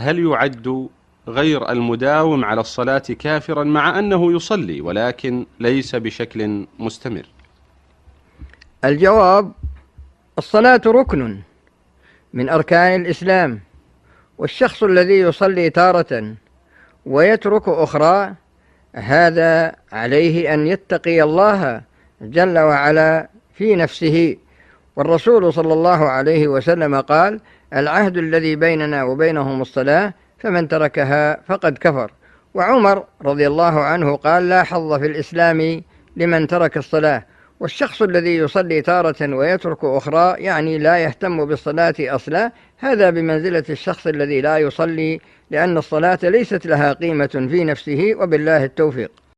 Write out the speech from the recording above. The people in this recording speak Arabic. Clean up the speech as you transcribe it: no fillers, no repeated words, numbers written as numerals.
هل يعد غير المداوم على الصلاة كافرا مع أنه يصلي ولكن ليس بشكل مستمر؟ الجواب: الصلاة ركن من أركان الإسلام، والشخص الذي يصلي تارة ويترك أخرى هذا عليه أن يتقي الله جل وعلا في نفسه. والرسول صلى الله عليه وسلم قال: العهد الذي بيننا وبينهم الصلاة، فمن تركها فقد كفر. وعمر رضي الله عنه قال: لا حظ في الإسلام لمن ترك الصلاة. والشخص الذي يصلي تارة ويترك أخرى يعني لا يهتم بالصلاة أصلا، هذا بمنزلة الشخص الذي لا يصلي، لأن الصلاة ليست لها قيمة في نفسه. وبالله التوفيق.